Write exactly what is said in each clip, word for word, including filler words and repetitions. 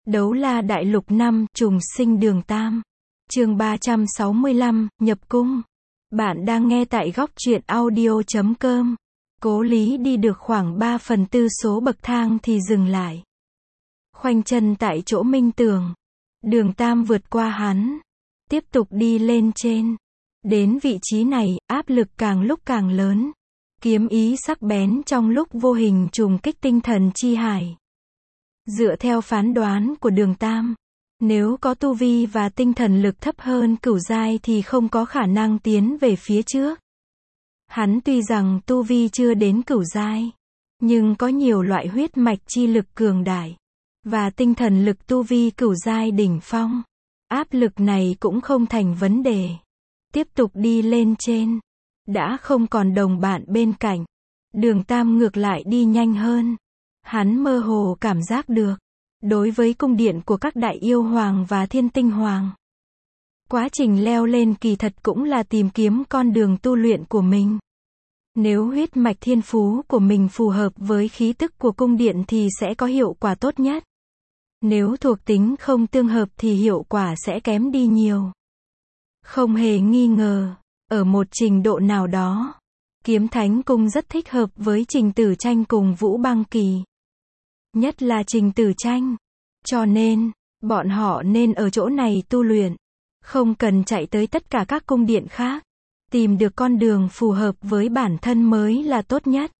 Đấu la đại lục năm, trùng sinh đường Tam. Chương ba trăm sáu mươi lăm, nhập cung. Bạn đang nghe tại góc truyện audio chấm com. Cố Lý đi được khoảng ba phần tư số bậc thang thì dừng lại. Khoanh chân tại chỗ minh tường. Đường Tam vượt qua hắn. Tiếp tục đi lên trên. Đến vị trí này, áp lực càng lúc càng lớn. Kiếm ý sắc bén trong lúc vô hình trùng kích tinh thần chi hải. Dựa theo phán đoán của đường Tam, nếu có tu vi và tinh thần lực thấp hơn cửu giai thì không có khả năng tiến về phía trước. Hắn tuy rằng tu vi chưa đến cửu giai, nhưng có nhiều loại huyết mạch chi lực cường đại, và tinh thần lực tu vi cửu giai đỉnh phong. Áp lực này cũng không thành vấn đề. Tiếp tục đi lên trên. Đã không còn đồng bạn bên cạnh. Đường Tam ngược lại đi nhanh hơn. Hắn mơ hồ cảm giác được. Đối với cung điện của các đại yêu hoàng và thiên tinh hoàng, quá trình leo lên kỳ thật cũng là tìm kiếm con đường tu luyện của mình. Nếu huyết mạch thiên phú của mình phù hợp với khí tức của cung điện thì sẽ có hiệu quả tốt nhất. Nếu thuộc tính không tương hợp thì hiệu quả sẽ kém đi nhiều. Không hề nghi ngờ, ở một trình độ nào đó, Kiếm Thánh Cung rất thích hợp với Trình Tử Tranh cùng Vũ Băng Kỳ. Nhất là Trình Tử Tranh. Cho nên, bọn họ nên ở chỗ này tu luyện. Không cần chạy tới tất cả các cung điện khác. Tìm được con đường phù hợp với bản thân mới là tốt nhất.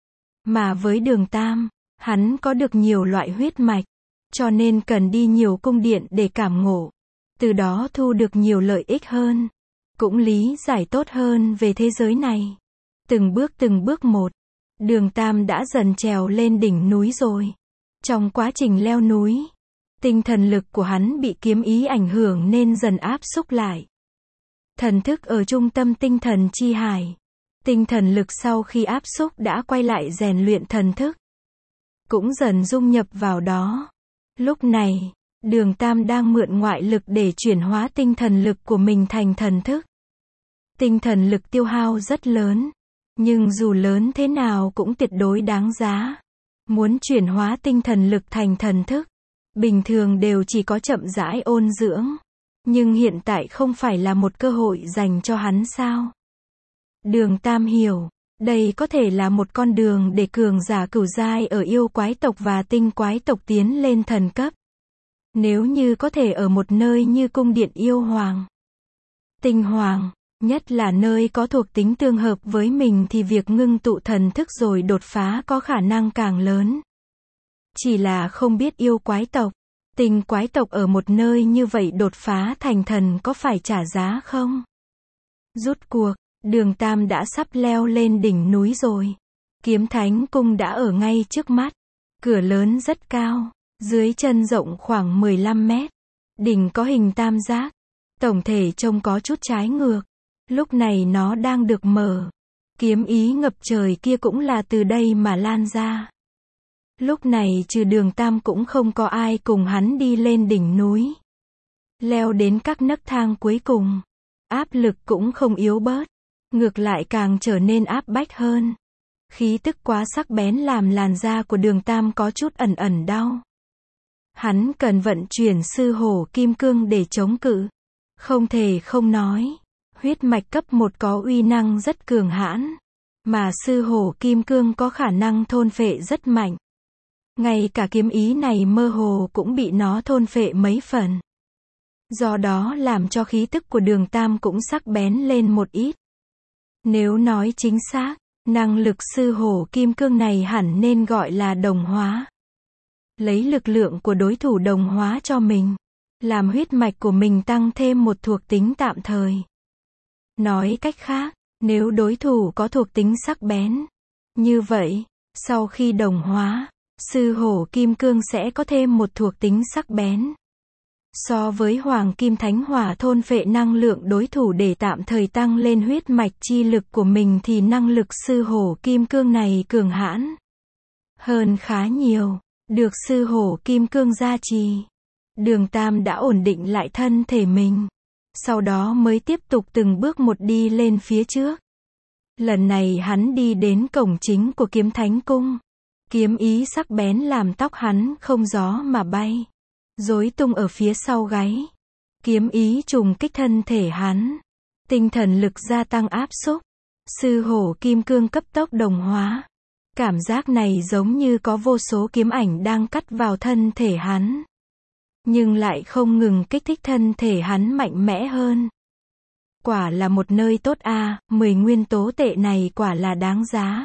Mà với đường Tam, hắn có được nhiều loại huyết mạch. Cho nên cần đi nhiều cung điện để cảm ngộ. Từ đó thu được nhiều lợi ích hơn. Cũng lý giải tốt hơn về thế giới này. Từng bước từng bước một. Đường Tam đã dần trèo lên đỉnh núi rồi. Trong quá trình leo núi, tinh thần lực của hắn bị kiếm ý ảnh hưởng nên dần áp xúc lại. Thần thức ở trung tâm tinh thần chi hải. Tinh thần lực sau khi áp xúc đã quay lại rèn luyện thần thức. Cũng dần dung nhập vào đó. Lúc này, đường Tam đang mượn ngoại lực để chuyển hóa tinh thần lực của mình thành thần thức. Tinh thần lực tiêu hao rất lớn. Nhưng dù lớn thế nào cũng tuyệt đối đáng giá. Muốn chuyển hóa tinh thần lực thành thần thức, bình thường đều chỉ có chậm rãi ôn dưỡng. Nhưng hiện tại không phải là một cơ hội dành cho hắn sao? Đường Tam hiểu, đây có thể là một con đường để cường giả cửu giai ở yêu quái tộc và tinh quái tộc tiến lên thần cấp. Nếu như có thể ở một nơi như cung điện yêu hoàng, tinh hoàng, nhất là nơi có thuộc tính tương hợp với mình thì việc ngưng tụ thần thức rồi đột phá có khả năng càng lớn. Chỉ là không biết yêu quái tộc, tinh quái tộc ở một nơi như vậy đột phá thành thần có phải trả giá không? Rút cuộc, đường Tam đã sắp leo lên đỉnh núi rồi. Kiếm Thánh Cung đã ở ngay trước mắt. Cửa lớn rất cao, dưới chân rộng khoảng mười lăm mét. Đỉnh có hình tam giác. Tổng thể trông có chút trái ngược. Lúc này nó đang được mở. Kiếm ý ngập trời kia cũng là từ đây mà lan ra. Lúc này trừ đường Tam cũng không có ai cùng hắn đi lên đỉnh núi. Leo đến các nấc thang cuối cùng. Áp lực cũng không yếu bớt. Ngược lại càng trở nên áp bách hơn. Khí tức quá sắc bén làm làn da của đường Tam có chút ẩn ẩn đau. Hắn cần vận chuyển sư hổ kim cương để chống cự. Không thể không nói. Huyết mạch cấp một có uy năng rất cường hãn. Mà sư hổ kim cương có khả năng thôn phệ rất mạnh. Ngay cả kiếm ý này mơ hồ cũng bị nó thôn phệ mấy phần. Do đó làm cho khí tức của đường Tam cũng sắc bén lên một ít. Nếu nói chính xác, năng lực sư hổ kim cương này hẳn nên gọi là đồng hóa. Lấy lực lượng của đối thủ đồng hóa cho mình. Làm huyết mạch của mình tăng thêm một thuộc tính tạm thời. Nói cách khác, nếu đối thủ có thuộc tính sắc bén. Như vậy, sau khi đồng hóa, sư hổ kim cương sẽ có thêm một thuộc tính sắc bén. So với hoàng kim thánh hỏa thôn phệ năng lượng đối thủ để tạm thời tăng lên huyết mạch chi lực của mình thì năng lực sư hổ kim cương này cường hãn hơn khá nhiều. Được sư hổ kim cương gia trì, đường Tam đã ổn định lại thân thể mình. Sau đó mới tiếp tục từng bước một đi lên phía trước. Lần này hắn đi đến cổng chính của Kiếm Thánh Cung. Kiếm ý sắc bén làm tóc hắn không gió mà bay. rối tung ở phía sau gáy. Kiếm ý trùng kích thân thể hắn. Tinh thần lực gia tăng áp xúc. Sư hổ kim cương cấp tốc đồng hóa. Cảm giác này giống như có vô số kiếm ảnh đang cắt vào thân thể hắn. Nhưng lại không ngừng kích thích thân thể hắn mạnh mẽ hơn. Quả là một nơi tốt a, à, mười nguyên tố tệ này quả là đáng giá.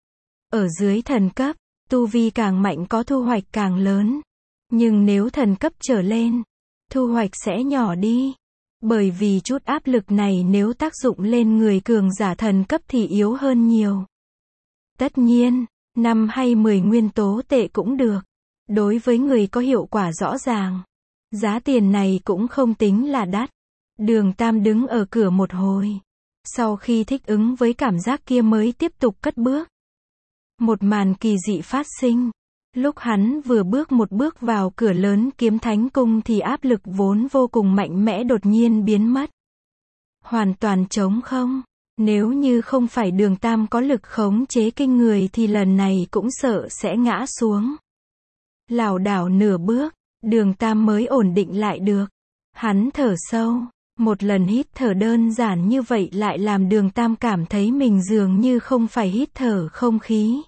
Ở dưới thần cấp, tu vi càng mạnh có thu hoạch càng lớn. Nhưng nếu thần cấp trở lên, thu hoạch sẽ nhỏ đi. Bởi vì chút áp lực này nếu tác dụng lên người cường giả thần cấp thì yếu hơn nhiều. Tất nhiên, năm hay mười nguyên tố tệ cũng được. Đối với người có hiệu quả rõ ràng. Giá tiền này cũng không tính là đắt. Đường Tam đứng ở cửa một hồi. Sau khi thích ứng với cảm giác kia mới tiếp tục cất bước. Một màn kỳ dị phát sinh. Lúc hắn vừa bước một bước vào cửa lớn Kiếm Thánh Cung thì áp lực vốn vô cùng mạnh mẽ đột nhiên biến mất. Hoàn toàn trống không. Nếu như không phải Đường Tam có lực khống chế kinh người thì lần này cũng sợ sẽ ngã xuống. Lảo đảo nửa bước, Đường Tam mới ổn định lại được. Hắn thở sâu. Một lần hít thở đơn giản như vậy lại làm Đường Tam cảm thấy mình dường như không phải hít thở không khí.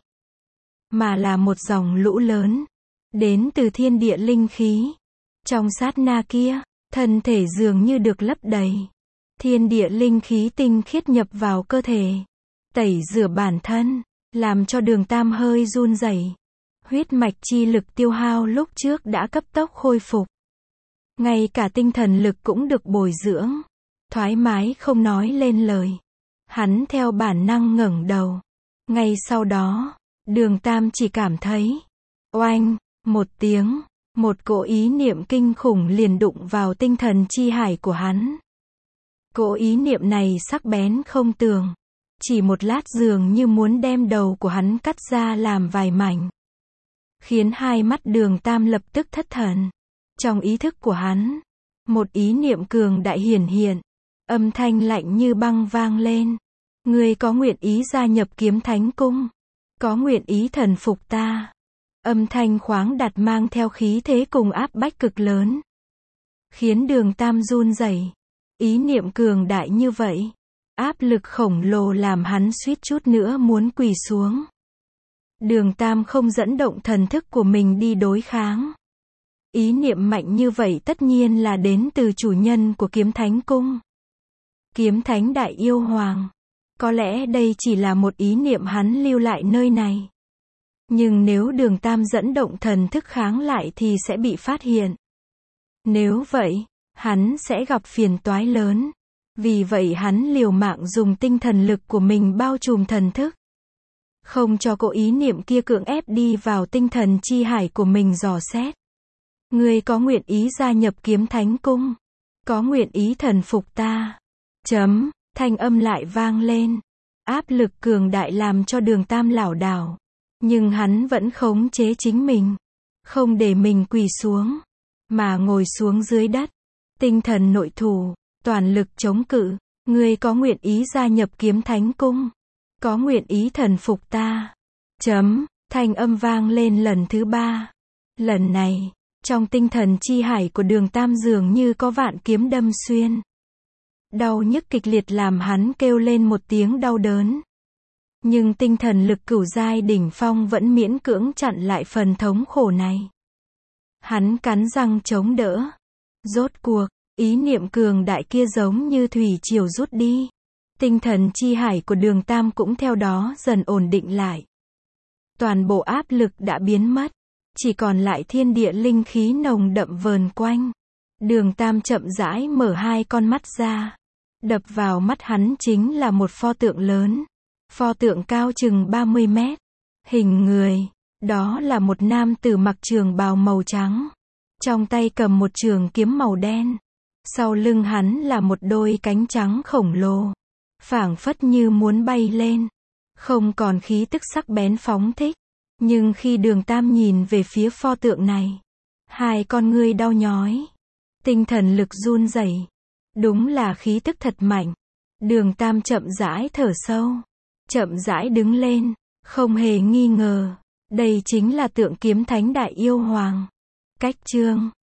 Mà là một dòng lũ lớn. Đến từ thiên địa linh khí. Trong sát na kia, thân thể dường như được lấp đầy. Thiên địa linh khí tinh khiết nhập vào cơ thể. Tẩy rửa bản thân. Làm cho Đường Tam hơi run rẩy. Huyết mạch chi lực tiêu hao lúc trước đã cấp tốc khôi phục. Ngay cả tinh thần lực cũng được bồi dưỡng. Thoải mái không nói lên lời. Hắn theo bản năng ngẩng đầu. Ngay sau đó, Đường Tam chỉ cảm thấy oanh, một tiếng, một cỗ ý niệm kinh khủng liền đụng vào tinh thần chi hải của hắn. Cỗ ý niệm này sắc bén không tường. Chỉ một lát dường như muốn đem đầu của hắn cắt ra làm vài mảnh. Khiến hai mắt Đường Tam lập tức thất thần. Trong ý thức của hắn, một ý niệm cường đại hiển hiện. Âm thanh lạnh như băng vang lên. Ngươi có nguyện ý gia nhập Kiếm Thánh Cung? Có nguyện ý thần phục ta? Âm thanh khoáng đạt mang theo khí thế cùng áp bách cực lớn. Khiến Đường Tam run rẩy. Ý niệm cường đại như vậy. Áp lực khổng lồ làm hắn suýt chút nữa muốn quỳ xuống. Đường Tam không dẫn động thần thức của mình đi đối kháng. Ý niệm mạnh như vậy tất nhiên là đến từ chủ nhân của Kiếm Thánh Cung. Kiếm Thánh Đại Yêu Hoàng. Có lẽ đây chỉ là một ý niệm hắn lưu lại nơi này. Nhưng nếu Đường Tam dẫn động thần thức kháng lại thì sẽ bị phát hiện. Nếu vậy, hắn sẽ gặp phiền toái lớn. Vì vậy hắn liều mạng dùng tinh thần lực của mình bao trùm thần thức. Không cho cỗ ý niệm kia cưỡng ép đi vào tinh thần chi hải của mình dò xét. Ngươi có nguyện ý gia nhập Kiếm Thánh Cung? Có nguyện ý thần phục ta? Chấm, thanh âm lại vang lên. Áp lực cường đại làm cho Đường Tam lảo đảo. Nhưng hắn vẫn khống chế chính mình. Không để mình quỳ xuống. Mà ngồi xuống dưới đất. Tinh thần nội thủ. Toàn lực chống cự. Ngươi có nguyện ý gia nhập Kiếm Thánh Cung? Có nguyện ý thần phục ta? Chấm, thanh âm vang lên lần thứ ba. Lần này, trong tinh thần chi hải của Đường Tam dường như có vạn kiếm đâm xuyên. Đau nhức kịch liệt làm hắn kêu lên một tiếng đau đớn. Nhưng tinh thần lực cửu giai đỉnh phong vẫn miễn cưỡng chặn lại phần thống khổ này. Hắn cắn răng chống đỡ. Rốt cuộc, ý niệm cường đại kia giống như thủy triều rút đi. Tinh thần chi hải của Đường Tam cũng theo đó dần ổn định lại. Toàn bộ áp lực đã biến mất. Chỉ còn lại thiên địa linh khí nồng đậm vờn quanh. Đường Tam chậm rãi mở hai con mắt ra. Đập vào mắt hắn chính là một pho tượng lớn. Pho tượng cao chừng ba mươi mét. Hình người. Đó là một nam tử mặc trường bào màu trắng. Trong tay cầm một trường kiếm màu đen. Sau lưng hắn là một đôi cánh trắng khổng lồ. Phảng phất như muốn bay lên. Không còn khí tức sắc bén phóng thích. Nhưng khi Đường Tam nhìn về phía pho tượng này, hai con ngươi đau nhói. Tinh thần lực run rẩy. Đúng là khí tức thật mạnh. Đường Tam chậm rãi thở sâu. Chậm rãi đứng lên. Không hề nghi ngờ. Đây chính là tượng Kiếm Thánh Đại Yêu Hoàng. Cách chương